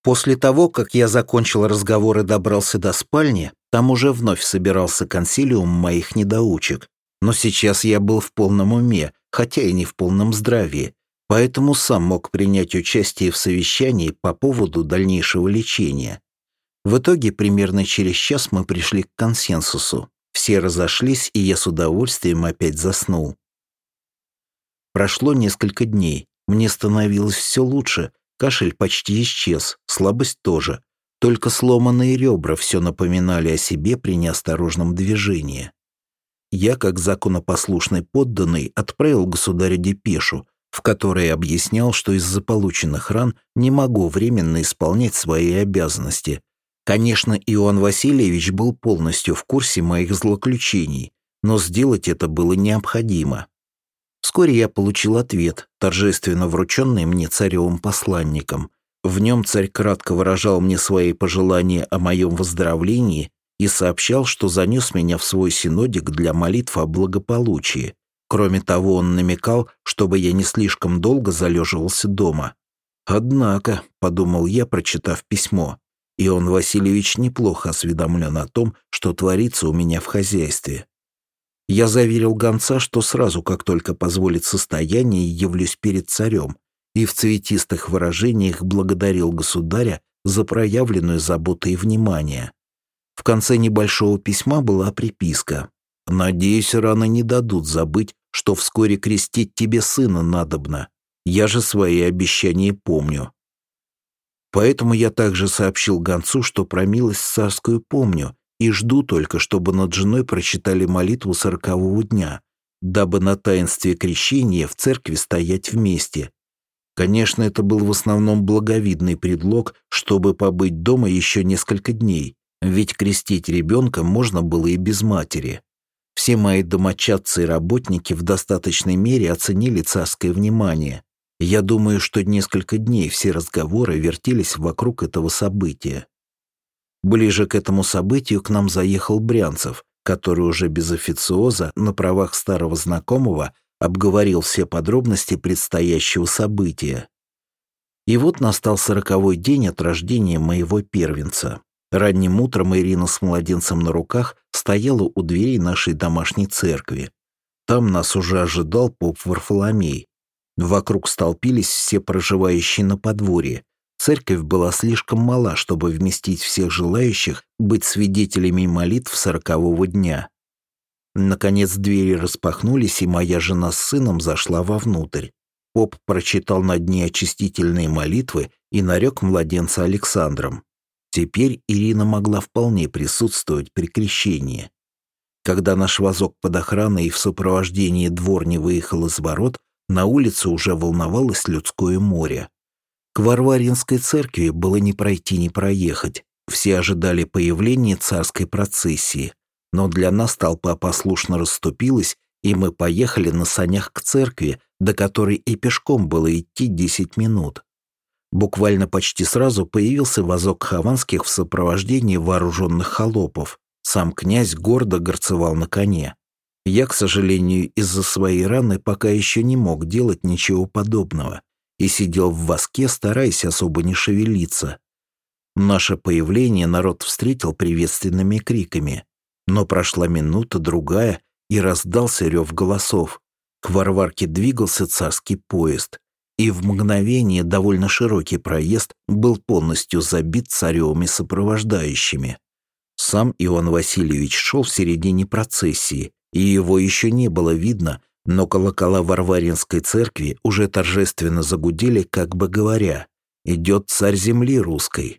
После того, как я закончил разговор и добрался до спальни, там уже вновь собирался консилиум моих недоучек. Но сейчас я был в полном уме, хотя и не в полном здравии, поэтому сам мог принять участие в совещании по поводу дальнейшего лечения. В итоге примерно через час мы пришли к консенсусу. Все разошлись, и я с удовольствием опять заснул. Прошло несколько дней. Мне становилось все лучше. Кашель почти исчез, слабость тоже. Только сломанные ребра все напоминали о себе при неосторожном движении. Я, как законопослушный подданный, отправил государю депешу, в которой объяснял, что из-за полученных ран не могу временно исполнять свои обязанности. Конечно, Иоанн Васильевич был полностью в курсе моих злоключений, но сделать это было необходимо. Вскоре я получил ответ, торжественно врученный мне царевым посланником. В нем царь кратко выражал мне свои пожелания о моем выздоровлении и сообщал, что занес меня в свой синодик для молитв о благополучии. Кроме того, он намекал, чтобы я не слишком долго залеживался дома. «Однако», — подумал я, прочитав письмо, Иоанн Васильевич неплохо осведомлен о том, что творится у меня в хозяйстве. Я заверил гонца, что сразу, как только позволит состояние, явлюсь перед царем, и в цветистых выражениях благодарил государя за проявленную заботу и внимание. В конце небольшого письма была приписка: «Надеюсь, рано не дадут забыть, что вскоре крестить тебе сына надобно. Я же свои обещания помню». Поэтому я также сообщил гонцу, что про милость царскую помню, и жду только, чтобы над женой прочитали молитву 40-го дня, дабы на таинстве крещения в церкви стоять вместе. Конечно, это был в основном благовидный предлог, чтобы побыть дома еще несколько дней, ведь крестить ребенка можно было и без матери. Все мои домочадцы и работники в достаточной мере оценили царское внимание. Я думаю, что несколько дней все разговоры вертелись вокруг этого события. Ближе к этому событию к нам заехал Брянцев, который уже без официоза, на правах старого знакомого, обговорил все подробности предстоящего события. И вот настал 40-й день от рождения моего первенца. Ранним утром Ирина с младенцем на руках стояла у дверей нашей домашней церкви. Там нас уже ожидал поп Варфоломей. Вокруг столпились все проживающие на подворье. Церковь была слишком мала, чтобы вместить всех желающих быть свидетелями молитв 40-го дня. Наконец двери распахнулись, и моя жена с сыном зашла вовнутрь. Поп прочитал над ней очистительные молитвы и нарек младенца Александром. Теперь Ирина могла вполне присутствовать при крещении. Когда наш вазок под охраной и в сопровождении дворни выехал из ворот, на улице уже волновалось людское море. К Варваринской церкви было не пройти, не проехать. Все ожидали появления царской процессии. Но для нас толпа послушно расступилась, и мы поехали на санях к церкви, до которой и пешком было идти 10 минут. Буквально почти сразу появился вазок Хованских в сопровождении вооруженных холопов. Сам князь гордо горцевал на коне. Я, к сожалению, из-за своей раны пока еще не мог делать ничего подобного и сидел в воске, стараясь особо не шевелиться. Наше появление народ встретил приветственными криками, но прошла минута-другая, и раздался рев голосов. К Варварке двигался царский поезд, и в мгновение довольно широкий проезд был полностью забит царевыми сопровождающими. Сам Иоанн Васильевич шел в середине процессии, и его еще не было видно, но колокола Варваринской церкви уже торжественно загудели, как бы говоря: «Идет царь земли русской».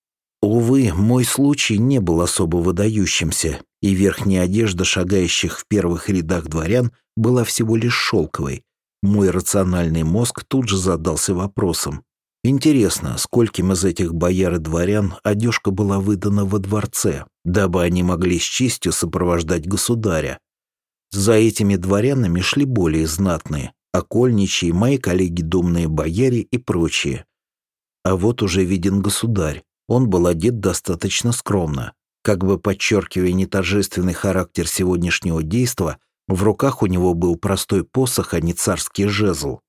Увы, мой случай не был особо выдающимся, и верхняя одежда шагающих в первых рядах дворян была всего лишь шелковой. Мой рациональный мозг тут же задался вопросом: интересно, скольким из этих бояр и дворян одежка была выдана во дворце, дабы они могли с честью сопровождать государя? За этими дворянами шли более знатные, окольничьи, мои коллеги-думные бояре и прочие. А вот уже виден государь. Он был одет достаточно скромно. Как бы подчеркивая неторжественный характер сегодняшнего действа, в руках у него был простой посох, а не царский жезл.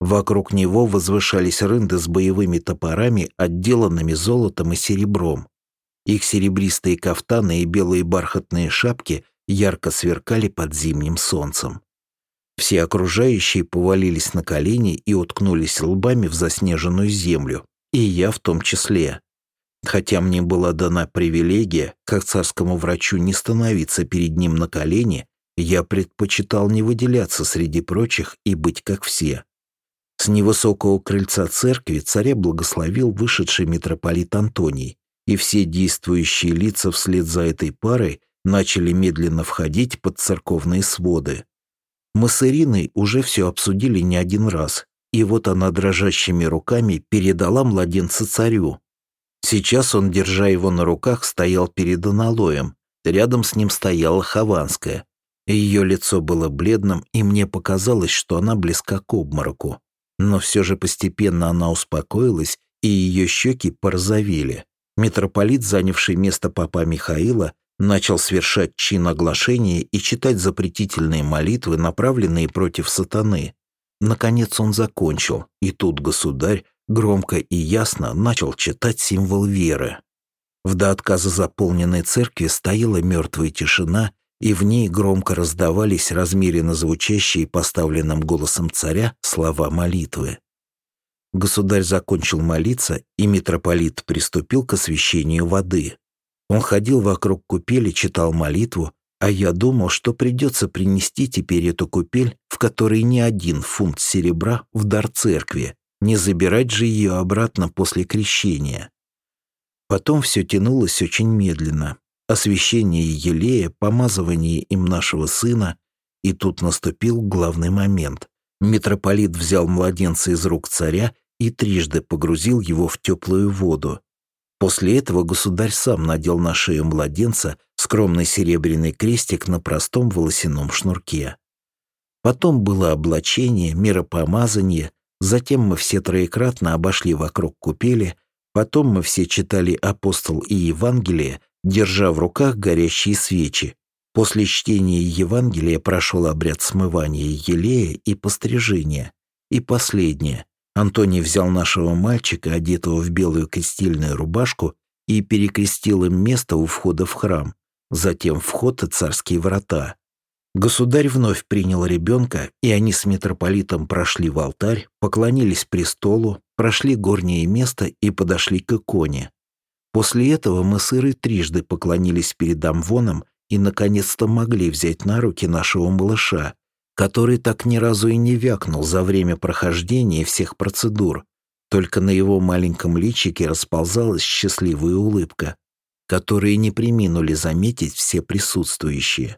Вокруг него возвышались рынды с боевыми топорами, отделанными золотом и серебром. Их серебристые кафтаны и белые бархатные шапки ярко сверкали под зимним солнцем. Все окружающие повалились на колени и уткнулись лбами в заснеженную землю, и я в том числе. Хотя мне была дана привилегия, как царскому врачу, не становиться перед ним на колени, я предпочитал не выделяться среди прочих и быть как все. С невысокого крыльца церкви царя благословил вышедший митрополит Антоний, и все действующие лица вслед за этой парой начали медленно входить под церковные своды. Мы с Ириной уже все обсудили не один раз, и вот она дрожащими руками передала младенца царю. Сейчас он, держа его на руках, стоял перед аналоем. Рядом с ним стояла Хованская. Ее лицо было бледным, и мне показалось, что она близка к обмороку. Но все же постепенно она успокоилась, и ее щеки порозовели. Митрополит, занявший место попа Михаила, начал свершать чин оглашения и читать запретительные молитвы, направленные против сатаны. Наконец он закончил, и тут государь громко и ясно начал читать символ веры. В до отказа заполненной церкви стояла мертвая тишина, и в ней громко раздавались размеренно звучащие поставленным голосом царя слова молитвы. Государь закончил молиться, и митрополит приступил к освящению воды. Он ходил вокруг купели, читал молитву, а я думал, что придется принести теперь эту купель, в которой не 1 фунт серебра, в дар церкви, не забирать же ее обратно после крещения. Потом все тянулось очень медленно. Освящение елея, помазывание им нашего сына, и тут наступил главный момент. Митрополит взял младенца из рук царя и трижды погрузил его в теплую воду. После этого государь сам надел на шею младенца скромный серебряный крестик на простом волосяном шнурке. Потом было облачение, миропомазание, затем мы все троекратно обошли вокруг купели, потом мы все читали апостол и Евангелие, держа в руках горящие свечи. После чтения Евангелия прошел обряд смывания елея и пострижения. И последнее. Антоний взял нашего мальчика, одетого в белую крестильную рубашку, и перекрестил им место у входа в храм, затем вход и царские врата. Государь вновь принял ребенка, и они с митрополитом прошли в алтарь, поклонились престолу, прошли горнее место и подошли к иконе. После этого мы с Ирой трижды поклонились перед амвоном и наконец-то могли взять на руки нашего малыша, который так ни разу и не вякнул за время прохождения всех процедур, только на его маленьком личике расползалась счастливая улыбка, которую не преминули заметить все присутствующие.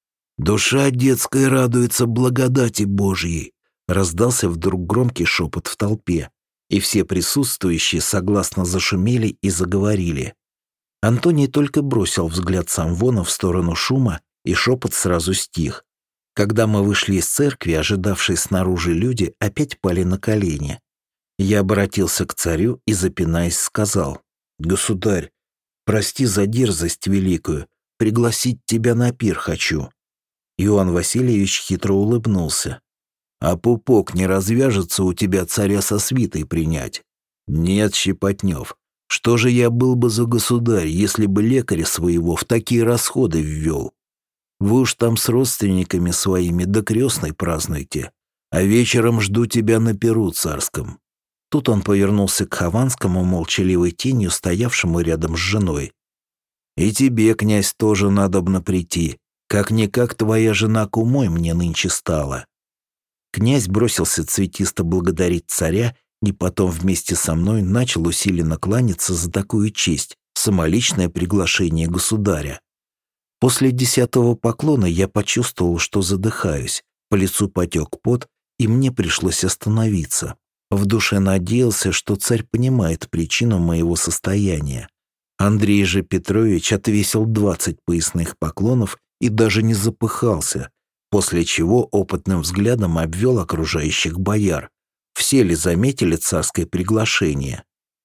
«Душа детская радуется благодати Божьей», раздался вдруг громкий шепот в толпе, и все присутствующие согласно зашумели и заговорили. Антоний только бросил взгляд с амвона в сторону шума, и шепот сразу стих. Когда мы вышли из церкви, ожидавшие снаружи люди опять пали на колени. Я обратился к царю и, запинаясь, сказал: «Государь, прости за дерзость великую, пригласить тебя на пир хочу». Иоанн Васильевич хитро улыбнулся. «А пупок не развяжется у тебя царя со свитой принять?» «Нет, Щепотнев, что же я был бы за государь, если бы лекаря своего в такие расходы ввел? Вы уж там с родственниками своими до крестной празднуйте, а вечером жду тебя на пиру царском». Тут он повернулся к Хованскому, молчаливой тенью, стоявшему рядом с женой. «И тебе, князь, тоже надобно прийти. Как-никак твоя жена кумой мне нынче стала». Князь бросился цветисто благодарить царя и потом вместе со мной начал усиленно кланяться за такую честь, самоличное приглашение государя. После 10-го поклона я почувствовал, что задыхаюсь, по лицу потек пот, и мне пришлось остановиться. В душе надеялся, что царь понимает причину моего состояния. Андрей же Петрович отвесил 20 поясных поклонов и даже не запыхался, после чего опытным взглядом обвел окружающих бояр. Все ли заметили царское приглашение?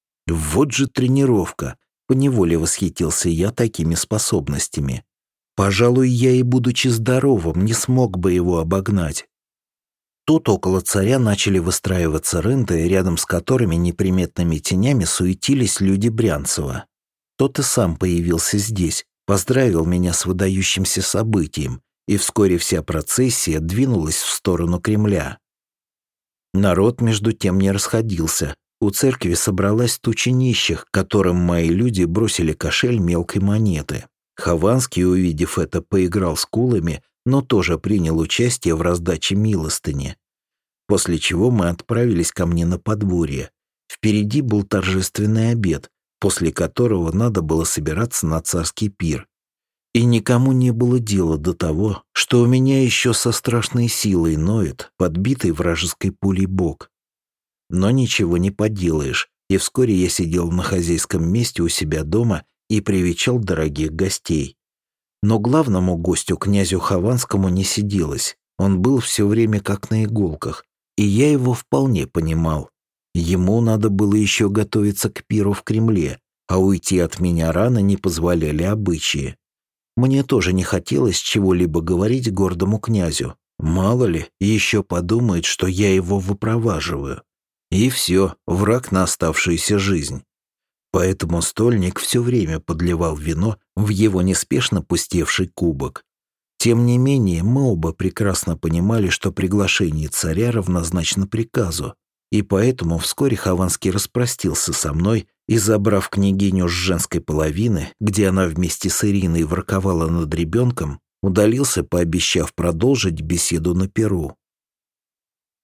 Вот же тренировка! Поневоле восхитился я такими способностями. Пожалуй, я и, будучи здоровым, не смог бы его обогнать. Тут около царя начали выстраиваться рынды, рядом с которыми неприметными тенями суетились люди Брянцева. Тот и сам появился здесь, поздравил меня с выдающимся событием, и вскоре вся процессия двинулась в сторону Кремля. Народ между тем не расходился. У церкви собралась туча нищих, которым мои люди бросили кошель мелкой монеты. Хованский, увидев это, поиграл с кулами, но тоже принял участие в раздаче милостыни. После чего мы отправились ко мне на подворье. Впереди был торжественный обед, после которого надо было собираться на царский пир. И никому не было дела до того, что у меня еще со страшной силой ноет подбитый вражеской пулей бок. Но ничего не поделаешь, и вскоре я сидел на хозяйском месте у себя дома и привечал дорогих гостей. Но главному гостю, князю Хованскому, не сиделось. Он был все время как на иголках, и я его вполне понимал. Ему надо было еще готовиться к пиру в Кремле, а уйти от меня рано не позволяли обычаи. Мне тоже не хотелось чего-либо говорить гордому князю. Мало ли, еще подумает, что я его выпроваживаю. И все, враг на оставшуюся жизнь. Поэтому стольник все время подливал вино в его неспешно пустевший кубок. Тем не менее, мы оба прекрасно понимали, что приглашение царя равнозначно приказу, и поэтому вскоре Хованский распростился со мной и, забрав княгиню с женской половины, где она вместе с Ириной ворковала над ребенком, удалился, пообещав продолжить беседу на пиру.